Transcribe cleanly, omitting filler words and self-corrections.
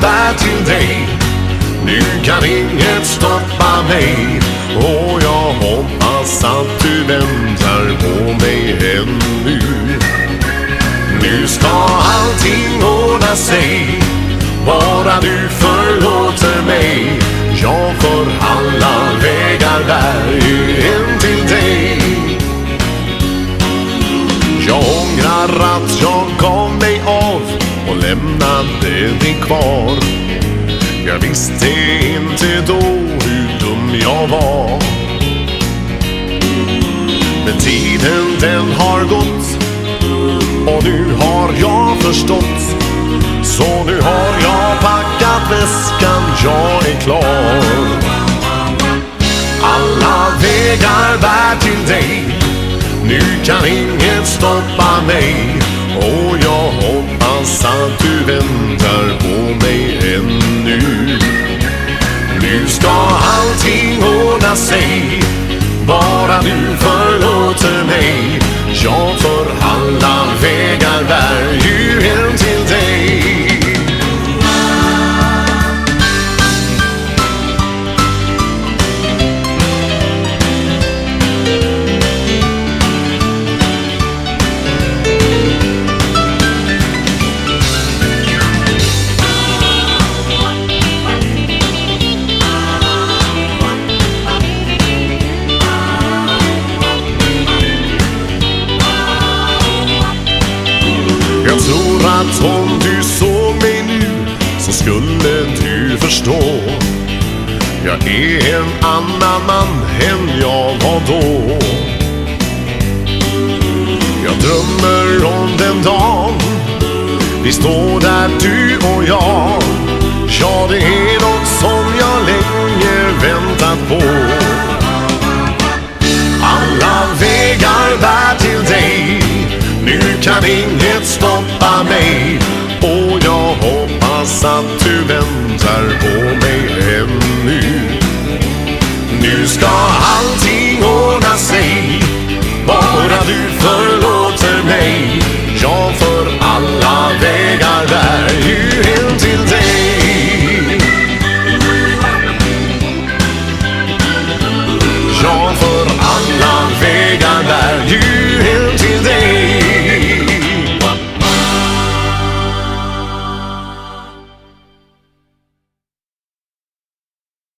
bär till dig. Nu kan inget stoppa mig. Och jag hoppas att du väntar på mig ännu. Nu ska allting ordna sig, bara du förlåter mig. Jag för alla vägar bär in till dig. Jag ångrar att jag gav mig av och lämnade dig kvar. Jag visste inte då hur dum jag var. Men tiden den har gått och nu har jag förstått. Så nu har jag packat väskan, jag är klar. Alla vägar bär till dig. Nu kan inget stoppa mig. Och jag hoppas att du väntar på mig ännu. Nu ska allting ordna sig, bara du förlåter mig. Jag för alla vägar bär ju hem till dig. Jag tror att om du såg mig nu så skulle du förstå. Jag är en annan man än jag var då. Jag drömmer om den dagen vi står där du och jag. Ja, det är något som jag länge väntat på. Alla vägar bär till dig. Nu kan inget stoppa mig. Och jag hoppas att du